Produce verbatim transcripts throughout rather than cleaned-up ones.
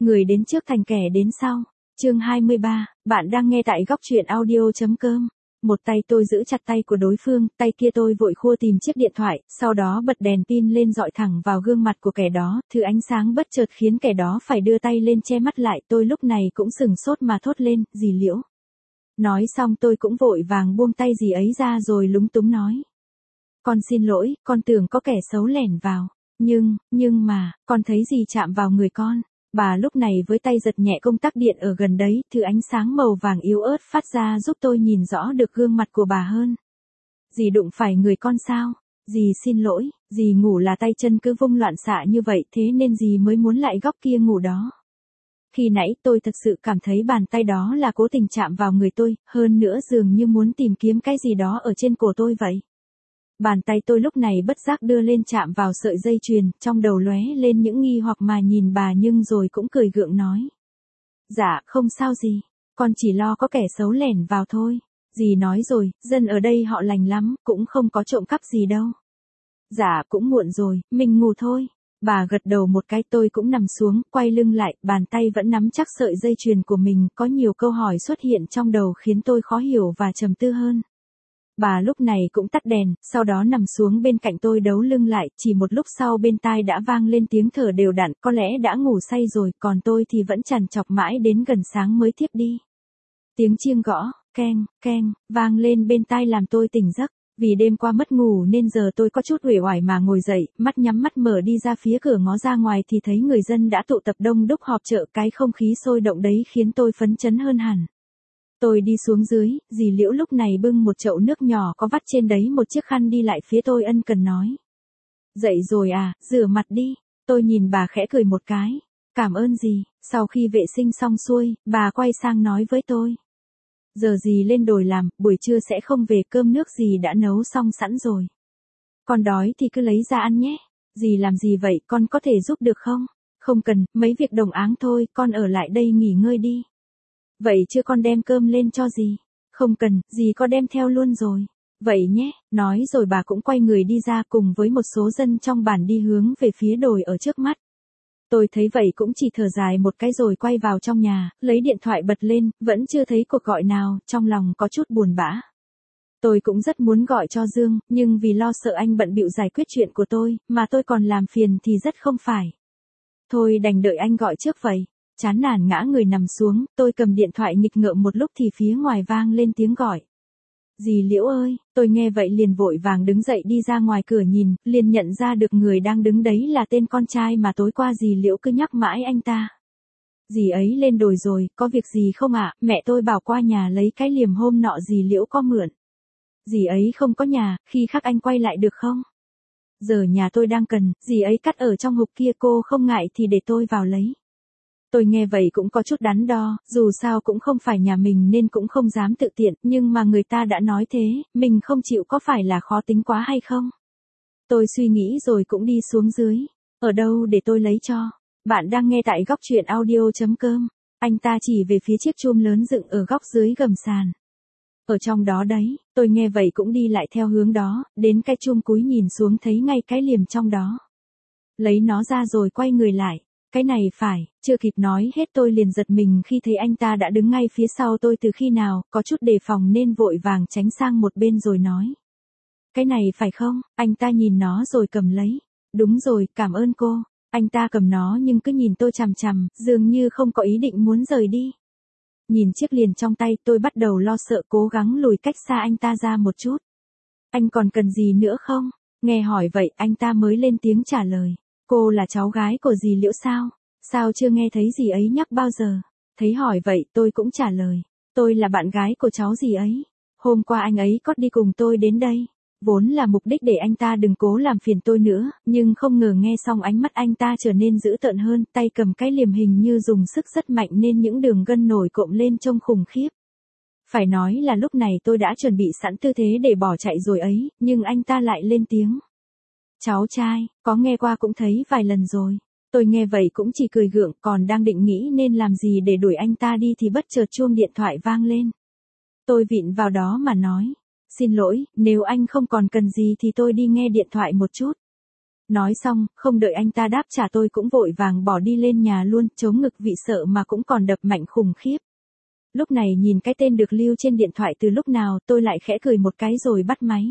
Người đến trước thành kẻ đến sau. Chương hai mươi ba, bạn đang nghe tại góc truyện audio chấm com. Một tay tôi giữ chặt tay của đối phương, tay kia tôi vội khua tìm chiếc điện thoại, sau đó bật đèn pin lên dọi thẳng vào gương mặt của kẻ đó, thứ ánh sáng bất chợt khiến kẻ đó phải đưa tay lên che mắt lại, tôi lúc này cũng sừng sốt mà thốt lên, dì Liễu. Nói xong tôi cũng vội vàng buông tay dì ấy ra rồi lúng túng nói. Con xin lỗi, con tưởng có kẻ xấu lẻn vào, nhưng, nhưng mà, con thấy gì chạm vào người con. Bà lúc này với tay giật nhẹ công tắc điện ở gần đấy, thứ ánh sáng màu vàng yếu ớt phát ra giúp tôi nhìn rõ được gương mặt của bà hơn. Dì đụng phải người con sao? Dì xin lỗi, dì ngủ là tay chân cứ vung loạn xạ như vậy thế nên dì mới muốn lại góc kia ngủ đó. Khi nãy tôi thật sự cảm thấy bàn tay đó là cố tình chạm vào người tôi, hơn nữa dường như muốn tìm kiếm cái gì đó ở trên cổ tôi vậy. Bàn tay tôi lúc này bất giác đưa lên chạm vào sợi dây chuyền, trong đầu lóe lên những nghi hoặc mà nhìn bà nhưng rồi cũng cười gượng nói. Dạ, không sao gì, con chỉ lo có kẻ xấu lẻn vào thôi. Dì nói rồi, dân ở đây họ lành lắm, cũng không có trộm cắp gì đâu. Dạ, cũng muộn rồi, mình ngủ thôi. Bà gật đầu một cái, tôi cũng nằm xuống, quay lưng lại, bàn tay vẫn nắm chắc sợi dây chuyền của mình, có nhiều câu hỏi xuất hiện trong đầu khiến tôi khó hiểu và trầm tư hơn. Bà lúc này cũng tắt đèn, sau đó nằm xuống bên cạnh tôi đấu lưng lại, chỉ một lúc sau bên tai đã vang lên tiếng thở đều đặn, có lẽ đã ngủ say rồi, còn tôi thì vẫn trằn trọc mãi đến gần sáng mới thiếp đi. Tiếng chiêng gõ, keng, keng, vang lên bên tai làm tôi tỉnh giấc, vì đêm qua mất ngủ nên giờ tôi có chút uể oải mà ngồi dậy, mắt nhắm mắt mở đi ra phía cửa ngó ra ngoài thì thấy người dân đã tụ tập đông đúc họp chợ, cái không khí sôi động đấy khiến tôi phấn chấn hơn hẳn. Tôi đi xuống dưới, dì Liễu lúc này bưng một chậu nước nhỏ có vắt trên đấy một chiếc khăn đi lại phía tôi ân cần nói. Dậy rồi à, rửa mặt đi. Tôi nhìn bà khẽ cười một cái. Cảm ơn dì. Sau khi vệ sinh xong xuôi, bà quay sang nói với tôi. Giờ dì lên đồi làm, buổi trưa sẽ không về, cơm nước dì đã nấu xong sẵn rồi. Con đói thì cứ lấy ra ăn nhé. Dì làm gì vậy, con có thể giúp được không? Không cần, mấy việc đồng áng thôi, con ở lại đây nghỉ ngơi đi. Vậy chưa con đem cơm lên cho dì? Không cần, dì có đem theo luôn rồi. Vậy nhé, nói rồi bà cũng quay người đi ra cùng với một số dân trong bản đi hướng về phía đồi ở trước mắt. Tôi thấy vậy cũng chỉ thở dài một cái rồi quay vào trong nhà, lấy điện thoại bật lên, vẫn chưa thấy cuộc gọi nào, trong lòng có chút buồn bã. Tôi cũng rất muốn gọi cho Dương, nhưng vì lo sợ anh bận bịu giải quyết chuyện của tôi, mà tôi còn làm phiền thì rất không phải. Thôi đành đợi anh gọi trước vậy. Chán nản ngã người nằm xuống, tôi cầm điện thoại nghịch ngợm một lúc thì phía ngoài vang lên tiếng gọi. Dì Liễu ơi, tôi nghe vậy liền vội vàng đứng dậy đi ra ngoài cửa nhìn, liền nhận ra được người đang đứng đấy là tên con trai mà tối qua dì Liễu cứ nhắc mãi anh ta. Dì ấy lên đồi rồi, có việc gì không ạ? Mẹ tôi bảo qua nhà lấy cái liềm hôm nọ dì Liễu có mượn. Dì ấy không có nhà, khi khác anh quay lại được không? Giờ nhà tôi đang cần, dì ấy cắt ở trong hộp kia, cô không ngại thì để tôi vào lấy. Tôi nghe vậy cũng có chút đắn đo, dù sao cũng không phải nhà mình nên cũng không dám tự tiện, nhưng mà người ta đã nói thế, mình không chịu có phải là khó tính quá hay không? Tôi suy nghĩ rồi cũng đi xuống dưới. Ở đâu để tôi lấy cho? Bạn đang nghe tại góc truyện audio chấm com. Anh ta chỉ về phía chiếc chum lớn dựng ở góc dưới gầm sàn. Ở trong đó đấy, tôi nghe vậy cũng đi lại theo hướng đó, đến cái chum cúi nhìn xuống thấy ngay cái liềm trong đó. Lấy nó ra rồi quay người lại. Cái này phải, chưa kịp nói hết tôi liền giật mình khi thấy anh ta đã đứng ngay phía sau tôi từ khi nào, có chút đề phòng nên vội vàng tránh sang một bên rồi nói. Cái này phải không? Anh ta nhìn nó rồi cầm lấy. Đúng rồi, cảm ơn cô. Anh ta cầm nó nhưng cứ nhìn tôi chằm chằm, dường như không có ý định muốn rời đi. Nhìn chiếc liềm trong tay tôi bắt đầu lo sợ, cố gắng lùi cách xa anh ta ra một chút. Anh còn cần gì nữa không? Nghe hỏi vậy anh ta mới lên tiếng trả lời. Cô là cháu gái của dì Liễu sao? Sao chưa nghe thấy dì ấy nhắc bao giờ? Thấy hỏi vậy tôi cũng trả lời. Tôi là bạn gái của cháu dì ấy. Hôm qua anh ấy có đi cùng tôi đến đây. Vốn là mục đích để anh ta đừng cố làm phiền tôi nữa, nhưng không ngờ nghe xong ánh mắt anh ta trở nên dữ tợn hơn, tay cầm cái liềm hình như dùng sức rất mạnh nên những đường gân nổi cộm lên trông khủng khiếp. Phải nói là lúc này tôi đã chuẩn bị sẵn tư thế để bỏ chạy rồi ấy, nhưng anh ta lại lên tiếng. Cháu trai, có nghe qua cũng thấy vài lần rồi. Tôi nghe vậy cũng chỉ cười gượng, còn đang định nghĩ nên làm gì để đuổi anh ta đi thì bất chợt chuông điện thoại vang lên. Tôi vịn vào đó mà nói. Xin lỗi, nếu anh không còn cần gì thì tôi đi nghe điện thoại một chút. Nói xong, không đợi anh ta đáp trả tôi cũng vội vàng bỏ đi lên nhà luôn, chống ngực vị sợ mà cũng còn đập mạnh khủng khiếp. Lúc này nhìn cái tên được lưu trên điện thoại từ lúc nào, tôi lại khẽ cười một cái rồi bắt máy.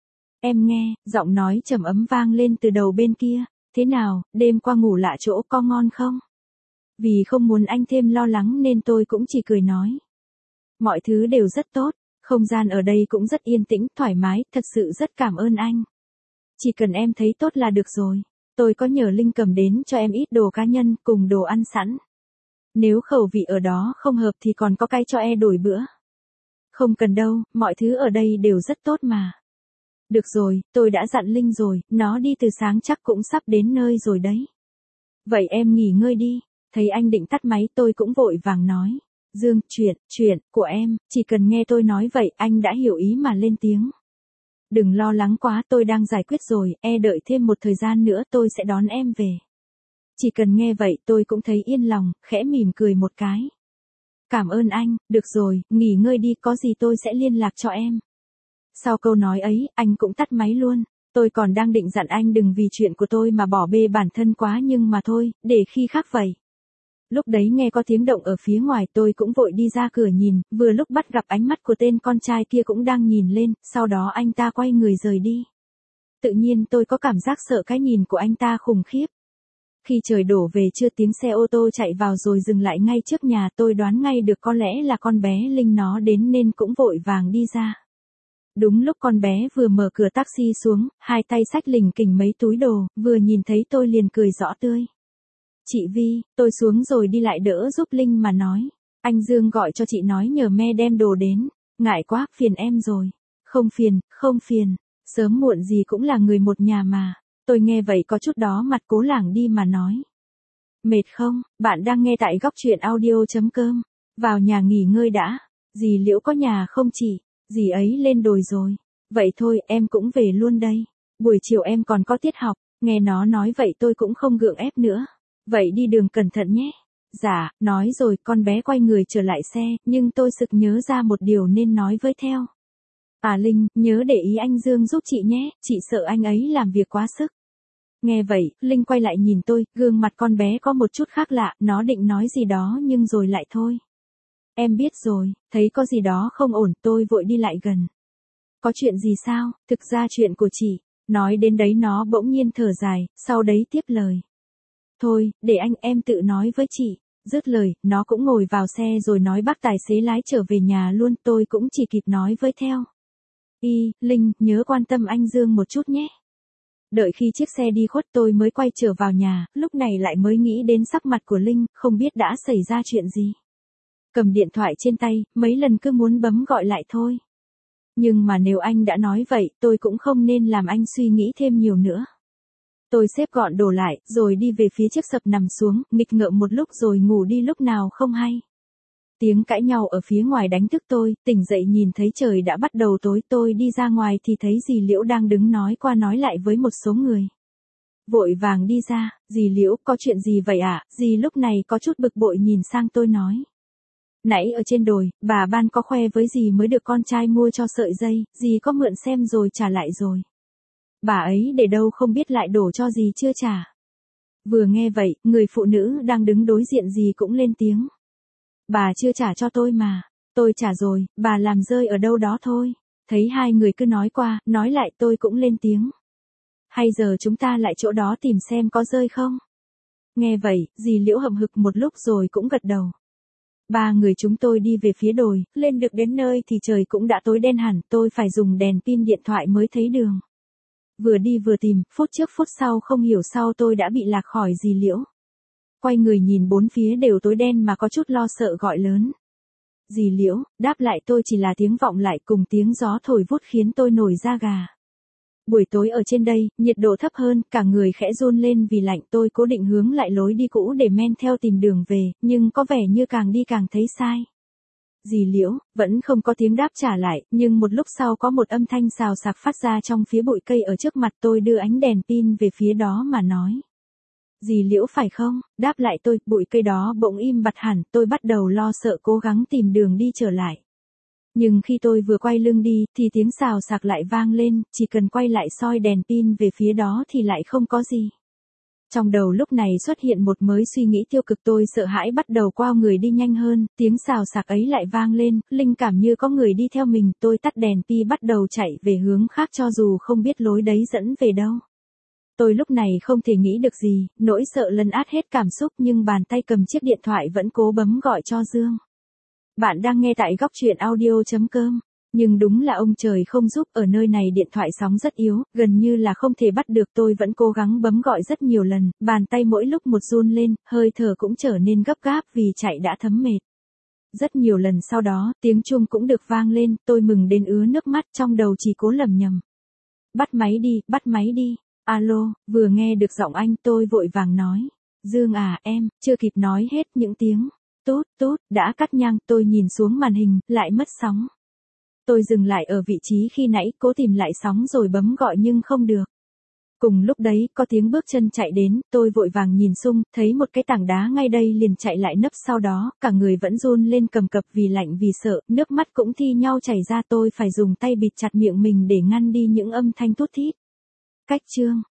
Em nghe, giọng nói trầm ấm vang lên từ đầu bên kia. Thế nào, đêm qua ngủ lạ chỗ có ngon không? Vì không muốn anh thêm lo lắng nên tôi cũng chỉ cười nói. Mọi thứ đều rất tốt, không gian ở đây cũng rất yên tĩnh, thoải mái, thật sự rất cảm ơn anh. Chỉ cần em thấy tốt là được rồi. Tôi có nhờ Linh cầm đến cho em ít đồ cá nhân cùng đồ ăn sẵn. Nếu khẩu vị ở đó không hợp thì còn có cái cho e đổi bữa. Không cần đâu, mọi thứ ở đây đều rất tốt mà. Được rồi, tôi đã dặn Linh rồi, nó đi từ sáng chắc cũng sắp đến nơi rồi đấy. Vậy em nghỉ ngơi đi. Thấy anh định tắt máy tôi cũng vội vàng nói. Dương, chuyện, chuyện, của em, chỉ cần nghe tôi nói vậy anh đã hiểu ý mà lên tiếng. Đừng lo lắng quá, tôi đang giải quyết rồi, e đợi thêm một thời gian nữa tôi sẽ đón em về. Chỉ cần nghe vậy tôi cũng thấy yên lòng, khẽ mỉm cười một cái. Cảm ơn anh, được rồi, nghỉ ngơi đi, có gì tôi sẽ liên lạc cho em. Sau câu nói ấy, anh cũng tắt máy luôn. Tôi còn đang định dặn anh đừng vì chuyện của tôi mà bỏ bê bản thân quá nhưng mà thôi, để khi khác vậy. Lúc đấy nghe có tiếng động ở phía ngoài tôi cũng vội đi ra cửa nhìn, vừa lúc bắt gặp ánh mắt của tên con trai kia cũng đang nhìn lên, sau đó anh ta quay người rời đi. Tự nhiên tôi có cảm giác sợ cái nhìn của anh ta khủng khiếp. Khi trời đổ về trưa tiếng xe ô tô chạy vào rồi dừng lại ngay trước nhà, tôi đoán ngay được có lẽ là con bé Linh nó đến nên cũng vội vàng đi ra. Đúng lúc con bé vừa mở cửa taxi xuống, hai tay xách lình kình mấy túi đồ, vừa nhìn thấy tôi liền cười rõ tươi. Chị Vi, tôi xuống rồi đi lại đỡ giúp Linh mà nói. Anh Dương gọi cho chị nói nhờ me đem đồ đến. Ngại quá, phiền em rồi. Không phiền, không phiền. Sớm muộn gì cũng là người một nhà mà. Tôi nghe vậy có chút đó mặt cố lảng đi mà nói. Mệt không, bạn đang nghe tại góc truyện audio.com. Vào nhà nghỉ ngơi đã. Dì Liễu có nhà không chị? Dì ấy lên đồi rồi. Vậy thôi, em cũng về luôn đây. Buổi chiều em còn có tiết học. Nghe nó nói vậy tôi cũng không gượng ép nữa. Vậy đi đường cẩn thận nhé. Dạ, nói rồi con bé quay người trở lại xe, nhưng tôi sực nhớ ra một điều nên nói với theo. À Linh, nhớ để ý anh Dương giúp chị nhé, chị sợ anh ấy làm việc quá sức. Nghe vậy, Linh quay lại nhìn tôi, gương mặt con bé có một chút khác lạ, nó định nói gì đó nhưng rồi lại thôi. Em biết rồi, thấy có gì đó không ổn, tôi vội đi lại gần. Có chuyện gì sao, thực ra chuyện của chị. Nói đến đấy nó bỗng nhiên thở dài, sau đấy tiếp lời. Thôi, để anh em tự nói với chị. Dứt lời, nó cũng ngồi vào xe rồi nói bác tài xế lái trở về nhà luôn, tôi cũng chỉ kịp nói với theo. Y, Linh, nhớ quan tâm anh Dương một chút nhé. Đợi khi chiếc xe đi khuất tôi mới quay trở vào nhà, lúc này lại mới nghĩ đến sắc mặt của Linh, không biết đã xảy ra chuyện gì. Cầm điện thoại trên tay, mấy lần cứ muốn bấm gọi lại thôi. Nhưng mà nếu anh đã nói vậy, tôi cũng không nên làm anh suy nghĩ thêm nhiều nữa. Tôi xếp gọn đồ lại, rồi đi về phía chiếc sập nằm xuống, nghịch ngợm một lúc rồi ngủ đi lúc nào không hay. Tiếng cãi nhau ở phía ngoài đánh thức tôi, tỉnh dậy nhìn thấy trời đã bắt đầu tối, tôi đi ra ngoài thì thấy dì Liễu đang đứng nói qua nói lại với một số người. Vội vàng đi ra, dì Liễu, có chuyện gì vậy ạ? À? Dì lúc này có chút bực bội nhìn sang tôi nói. Nãy ở trên đồi, bà Ban có khoe với dì mới được con trai mua cho sợi dây, dì có mượn xem rồi trả lại rồi. Bà ấy để đâu không biết lại đổ cho dì chưa trả. Vừa nghe vậy, người phụ nữ đang đứng đối diện dì cũng lên tiếng. Bà chưa trả cho tôi mà. Tôi trả rồi, bà làm rơi ở đâu đó thôi. Thấy hai người cứ nói qua, nói lại tôi cũng lên tiếng. Hay giờ chúng ta lại chỗ đó tìm xem có rơi không? Nghe vậy, dì Liễu hậm hực một lúc rồi cũng gật đầu. Ba người chúng tôi đi về phía đồi, lên được đến nơi thì trời cũng đã tối đen hẳn, tôi phải dùng đèn pin điện thoại mới thấy đường. Vừa đi vừa tìm, phút trước phút sau không hiểu sao tôi đã bị lạc khỏi dì Liễu. Quay người nhìn bốn phía đều tối đen mà có chút lo sợ gọi lớn. Dì Liễu, đáp lại tôi chỉ là tiếng vọng lại cùng tiếng gió thổi vút khiến tôi nổi da gà. Buổi tối ở trên đây, nhiệt độ thấp hơn, cả người khẽ run lên vì lạnh, tôi cố định hướng lại lối đi cũ để men theo tìm đường về, nhưng có vẻ như càng đi càng thấy sai. Dì Liễu, vẫn không có tiếng đáp trả lại, nhưng một lúc sau có một âm thanh xào xạc phát ra trong phía bụi cây ở trước mặt tôi đưa ánh đèn pin về phía đó mà nói. Dì Liễu phải không? Đáp lại tôi, bụi cây đó bỗng im bặt hẳn, tôi bắt đầu lo sợ cố gắng tìm đường đi trở lại. Nhưng khi tôi vừa quay lưng đi, thì tiếng xào xạc lại vang lên, chỉ cần quay lại soi đèn pin về phía đó thì lại không có gì. Trong đầu lúc này xuất hiện một mớ suy nghĩ tiêu cực, tôi sợ hãi bắt đầu quao người đi nhanh hơn, tiếng xào xạc ấy lại vang lên, linh cảm như có người đi theo mình, tôi tắt đèn pi bắt đầu chạy về hướng khác cho dù không biết lối đấy dẫn về đâu. Tôi lúc này không thể nghĩ được gì, nỗi sợ lấn át hết cảm xúc nhưng bàn tay cầm chiếc điện thoại vẫn cố bấm gọi cho Dương. Bạn đang nghe tại góc truyện audio.com. Nhưng đúng là ông trời không giúp, ở nơi này điện thoại sóng rất yếu, gần như là không thể bắt được, tôi vẫn cố gắng bấm gọi rất nhiều lần, bàn tay mỗi lúc một run lên, hơi thở cũng trở nên gấp gáp vì chạy đã thấm mệt. Rất nhiều lần sau đó, tiếng chuông cũng được vang lên, tôi mừng đến ứa nước mắt, trong đầu chỉ cố lẩm nhẩm. Bắt máy đi, bắt máy đi. Alo, vừa nghe được giọng anh tôi vội vàng nói. Dương à, em, chưa kịp nói hết những tiếng. Tốt, tốt, đã cắt ngang, tôi nhìn xuống màn hình, lại mất sóng. Tôi dừng lại ở vị trí khi nãy, cố tìm lại sóng rồi bấm gọi nhưng không được. Cùng lúc đấy, có tiếng bước chân chạy đến, tôi vội vàng nhìn xung, thấy một cái tảng đá ngay đây liền chạy lại nấp sau đó, cả người vẫn run lên cầm cập vì lạnh vì sợ, nước mắt cũng thi nhau chảy ra, tôi phải dùng tay bịt chặt miệng mình để ngăn đi những âm thanh thút thít. Cách chương